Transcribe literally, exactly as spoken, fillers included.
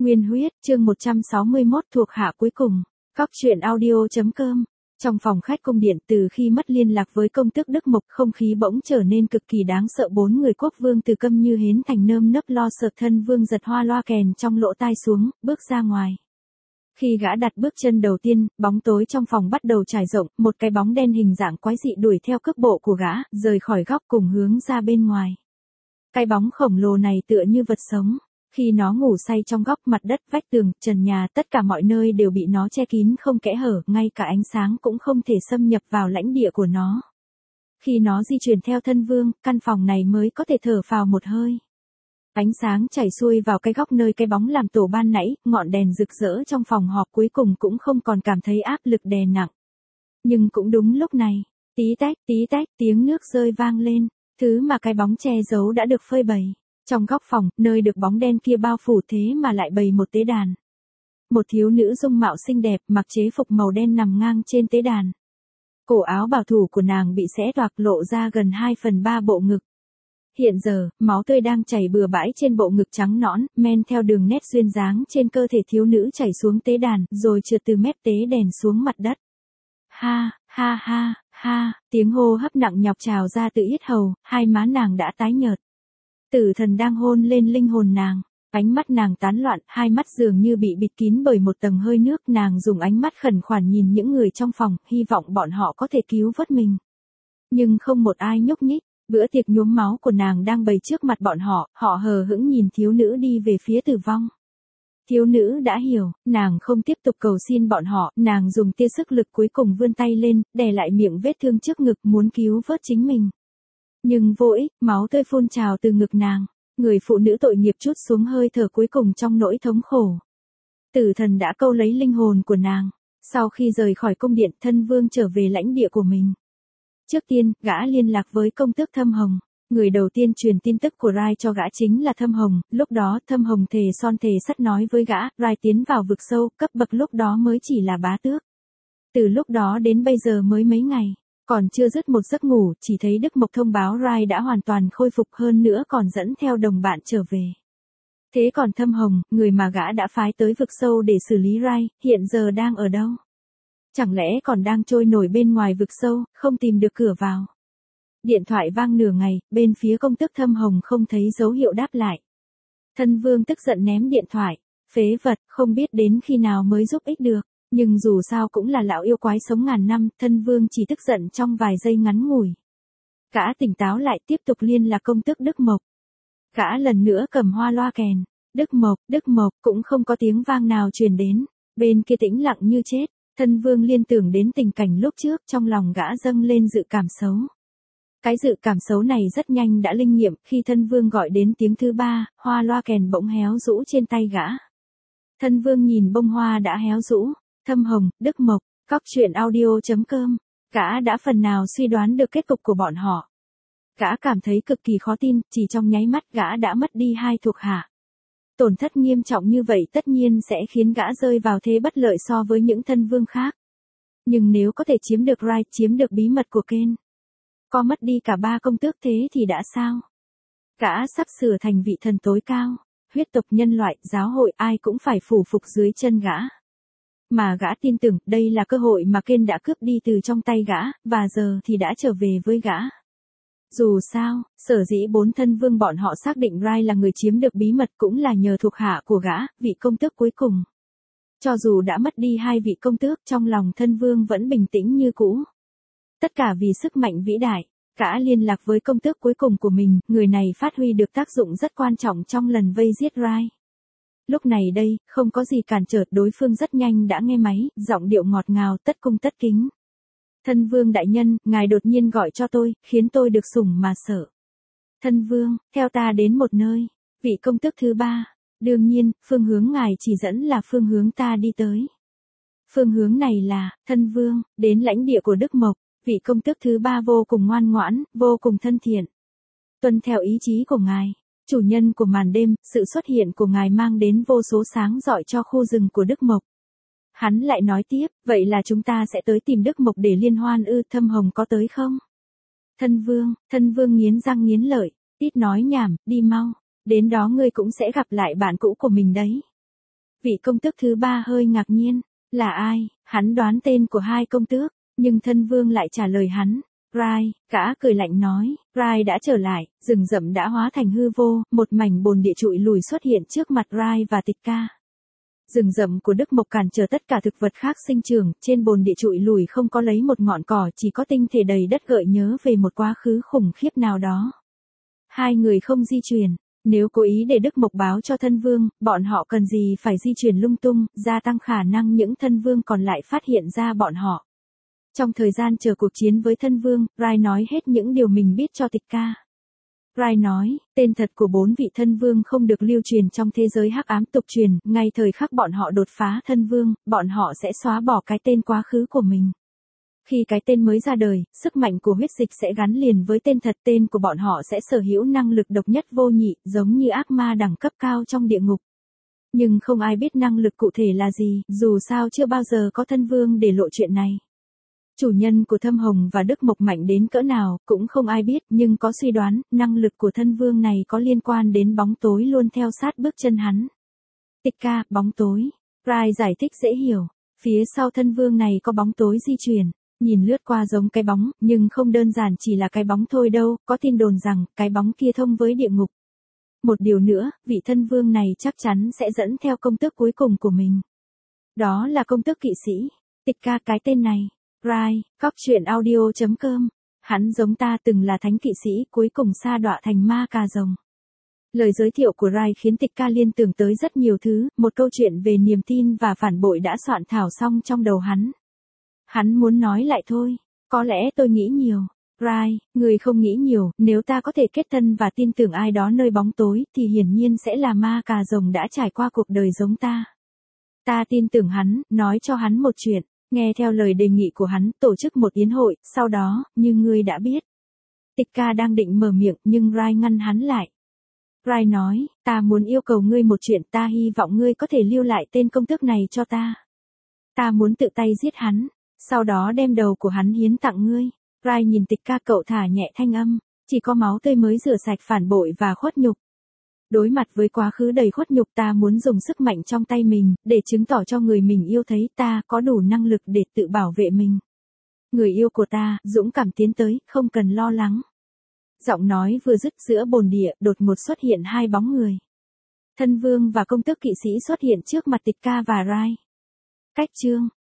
Nguyên huyết, chương một trăm sáu mươi mốt thuộc hạ cuối cùng. Cóc truyện audio.com. Trong phòng khách cung điện, từ khi mất liên lạc với công tước Đức Mộc, không khí bỗng trở nên cực kỳ đáng sợ. Bốn người quốc vương từ Câm Như Hến thành nơm nớp lo sợ. Thân vương giật hoa loa kèn trong lỗ tai xuống, bước ra ngoài. Khi gã đặt bước chân đầu tiên, bóng tối trong phòng bắt đầu trải rộng, một cái bóng đen hình dạng quái dị đuổi theo cước bộ của gã, rời khỏi góc cùng hướng ra bên ngoài. Cái bóng khổng lồ này tựa như vật sống. Khi nó ngủ say trong góc, mặt đất, vách tường, trần nhà, tất cả mọi nơi đều bị nó che kín không kẽ hở, ngay cả ánh sáng cũng không thể xâm nhập vào lãnh địa của nó. Khi nó di chuyển theo thân vương, căn phòng này mới có thể thở phào một hơi. Ánh sáng chảy xuôi vào cái góc nơi cái bóng làm tổ ban nãy, ngọn đèn rực rỡ trong phòng họp cuối cùng cũng không còn cảm thấy áp lực đè nặng. Nhưng cũng đúng lúc này, tí tách, tí tách, tiếng nước rơi vang lên, thứ mà cái bóng che giấu đã được phơi bày. Trong góc phòng, nơi được bóng đen kia bao phủ thế mà lại bày một tế đàn. Một thiếu nữ dung mạo xinh đẹp, mặc chế phục màu đen nằm ngang trên tế đàn. Cổ áo bảo thủ của nàng bị xé toạc, lộ ra gần hai phần ba bộ ngực. Hiện giờ, máu tươi đang chảy bừa bãi trên bộ ngực trắng nõn, men theo đường nét duyên dáng trên cơ thể thiếu nữ chảy xuống tế đàn, rồi trượt từ mép tế đèn xuống mặt đất. Ha, ha ha, ha, tiếng hô hấp nặng nhọc trào ra từ yết hầu, hai má nàng đã tái nhợt. Tử thần đang hôn lên linh hồn nàng, ánh mắt nàng tán loạn, hai mắt dường như bị bịt kín bởi một tầng hơi nước. Nàng dùng ánh mắt khẩn khoản nhìn những người trong phòng, hy vọng bọn họ có thể cứu vớt mình. Nhưng không một ai nhúc nhích. Bữa tiệc nhuốm máu của nàng đang bày trước mặt bọn họ, họ hờ hững nhìn thiếu nữ đi về phía tử vong. Thiếu nữ đã hiểu, nàng không tiếp tục cầu xin bọn họ, nàng dùng tia sức lực cuối cùng vươn tay lên, đè lại miệng vết thương trước ngực muốn cứu vớt chính mình. Nhưng vô ích, máu tươi phun trào từ ngực nàng, người phụ nữ tội nghiệp trút xuống hơi thở cuối cùng trong nỗi thống khổ. Tử thần đã câu lấy linh hồn của nàng, sau khi rời khỏi cung điện, thân vương trở về lãnh địa của mình. Trước tiên, gã liên lạc với công tước Thâm Hồng. Người đầu tiên truyền tin tức của Rai cho gã chính là Thâm Hồng. Lúc đó Thâm Hồng thề son thề sắt nói với gã, Rai tiến vào vực sâu, cấp bậc lúc đó mới chỉ là bá tước. Từ lúc đó đến bây giờ mới mấy ngày, còn chưa dứt một giấc ngủ, chỉ thấy Đức Mộc thông báo Rai đã hoàn toàn khôi phục, hơn nữa còn dẫn theo đồng bạn trở về. Thế còn Thâm Hồng, người mà gã đã phái tới vực sâu để xử lý Rai, hiện giờ đang ở đâu? Chẳng lẽ còn đang trôi nổi bên ngoài vực sâu, không tìm được cửa vào? Điện thoại vang nửa ngày, bên phía công tước Thâm Hồng không thấy dấu hiệu đáp lại. Thân vương tức giận ném điện thoại, phế vật, không biết đến khi nào mới giúp ích được, nhưng dù sao cũng là lão yêu quái sống ngàn năm, thân vương chỉ tức giận trong vài giây ngắn ngủi. Gã tỉnh táo lại, tiếp tục liên lạc công tước Đức Mộc. Gã lần nữa cầm hoa loa kèn, Đức Mộc, Đức Mộc, cũng không có tiếng vang nào truyền đến, bên kia tĩnh lặng như chết. Thân vương liên tưởng đến tình cảnh lúc trước, trong lòng gã dâng lên dự cảm xấu. Cái dự cảm xấu này rất nhanh đã linh nghiệm, khi thân vương gọi đến tiếng thứ ba, hoa loa kèn bỗng héo rũ trên tay gã. Thân vương nhìn bông hoa đã héo rũ, Thâm Hồng, Đức Mộc, cóc truyện audio.com, gã đã phần nào suy đoán được kết cục của bọn họ. Gã cảm thấy cực kỳ khó tin, chỉ trong nháy mắt gã đã mất đi hai thuộc hạ. Tổn thất nghiêm trọng như vậy tất nhiên sẽ khiến gã rơi vào thế bất lợi so với những thân vương khác. Nhưng nếu có thể chiếm được Rai, chiếm được bí mật của Ken, có mất đi cả ba công tước thế thì đã sao? Gã sắp sửa thành vị thần tối cao, huyết tộc nhân loại, giáo hội ai cũng phải phủ phục dưới chân gã. Mà gã tin tưởng đây là cơ hội mà Ken đã cướp đi từ trong tay gã, và giờ thì đã trở về với gã. Dù sao, sở dĩ bốn thân vương bọn họ xác định Rai là người chiếm được bí mật cũng là nhờ thuộc hạ của gã, vị công tước cuối cùng. Cho dù đã mất đi hai vị công tước, trong lòng thân vương vẫn bình tĩnh như cũ. Tất cả vì sức mạnh vĩ đại, gã liên lạc với công tước cuối cùng của mình, người này phát huy được tác dụng rất quan trọng trong lần vây giết Rai. Lúc này đây, không có gì cản trở, đối phương rất nhanh đã nghe máy, giọng điệu ngọt ngào, tất cung tất kính. Thân vương đại nhân, ngài đột nhiên gọi cho tôi, khiến tôi được sủng mà sợ. Thân vương, theo ta đến một nơi, vị công tước thứ ba, đương nhiên, phương hướng ngài chỉ dẫn là phương hướng ta đi tới. Phương hướng này là, thân vương, đến lãnh địa của Đức Mộc, vị công tước thứ ba vô cùng ngoan ngoãn, vô cùng thân thiện. Tuân theo ý chí của ngài, chủ nhân của màn đêm, sự xuất hiện của ngài mang đến vô số sáng rọi cho khu rừng của Đức Mộc. Hắn lại nói tiếp, vậy là chúng ta sẽ tới tìm Đức Mộc để liên hoan ư? Thâm Hồng có tới không? Thân vương, thân vương nghiến răng nghiến lợi, ít nói nhảm, đi mau, đến đó ngươi cũng sẽ gặp lại bạn cũ của mình đấy. Vị công tước thứ ba hơi ngạc nhiên. Là ai? Hắn đoán tên của hai công tước, nhưng thân vương lại trả lời hắn. Rai, gã cười lạnh nói, Rai đã trở lại, rừng rậm đã hóa thành hư vô, một mảnh bồn địa trụi lùi xuất hiện trước mặt Rai và Tịch Ca. Rừng rậm của Đức Mộc cản trở tất cả thực vật khác sinh trưởng, trên bồn địa trụi lùi không có lấy một ngọn cỏ, chỉ có tinh thể đầy đất gợi nhớ về một quá khứ khủng khiếp nào đó. Hai người không di chuyển, nếu cố ý để Đức Mộc báo cho thân vương, bọn họ cần gì phải di chuyển lung tung, gia tăng khả năng những thân vương còn lại phát hiện ra bọn họ. Trong thời gian chờ cuộc chiến với thân vương, Rai nói hết những điều mình biết cho Tịch Ca. Rai nói, tên thật của bốn vị thân vương không được lưu truyền trong thế giới hắc ám tục truyền, ngay thời khắc bọn họ đột phá thân vương, bọn họ sẽ xóa bỏ cái tên quá khứ của mình. Khi cái tên mới ra đời, sức mạnh của huyết dịch sẽ gắn liền với tên thật, tên của bọn họ sẽ sở hữu năng lực độc nhất vô nhị, giống như ác ma đẳng cấp cao trong địa ngục. Nhưng không ai biết năng lực cụ thể là gì, dù sao chưa bao giờ có thân vương để lộ chuyện này. Chủ nhân của Thâm Hồng và Đức Mộc mạnh đến cỡ nào, cũng không ai biết, nhưng có suy đoán, năng lực của thân vương này có liên quan đến bóng tối luôn theo sát bước chân hắn. Tịch Ca, bóng tối. Rai giải thích dễ hiểu. Phía sau thân vương này có bóng tối di chuyển. Nhìn lướt qua giống cái bóng, nhưng không đơn giản chỉ là cái bóng thôi đâu, có tin đồn rằng, cái bóng kia thông với địa ngục. Một điều nữa, vị thân vương này chắc chắn sẽ dẫn theo công tước cuối cùng của mình. Đó là công tước kỵ sĩ. Tịch Ca, cái tên này. Rai, cóc truyện audio chấm com. Hắn giống ta từng là thánh kỵ sĩ, cuối cùng sa đọa thành ma cà rồng. Lời giới thiệu của Rai khiến Tịch Ca liên tưởng tới rất nhiều thứ, một câu chuyện về niềm tin và phản bội đã soạn thảo xong trong đầu hắn. Hắn muốn nói lại thôi, có lẽ tôi nghĩ nhiều. Rai, người không nghĩ nhiều, nếu ta có thể kết thân và tin tưởng ai đó nơi bóng tối, thì hiển nhiên sẽ là ma cà rồng đã trải qua cuộc đời giống ta. Ta tin tưởng hắn, nói cho hắn một chuyện. Nghe theo lời đề nghị của hắn, tổ chức một yến hội, sau đó, như ngươi đã biết. Tịch Ca đang định mở miệng, nhưng Rai ngăn hắn lại. Rai nói, ta muốn yêu cầu ngươi một chuyện, ta hy vọng ngươi có thể lưu lại tên công tước này cho ta. Ta muốn tự tay giết hắn, sau đó đem đầu của hắn hiến tặng ngươi. Rai nhìn Tịch Ca, cậu thả nhẹ thanh âm, chỉ có máu tươi mới rửa sạch phản bội và khuất nhục. Đối mặt với quá khứ đầy khuất nhục, ta muốn dùng sức mạnh trong tay mình, để chứng tỏ cho người mình yêu thấy ta có đủ năng lực để tự bảo vệ mình. Người yêu của ta, dũng cảm tiến tới, không cần lo lắng. Giọng nói vừa dứt, giữa bồn địa, đột ngột xuất hiện hai bóng người. Thân vương và công tước kỵ sĩ xuất hiện trước mặt Tịch Ca và Rai. Cách chương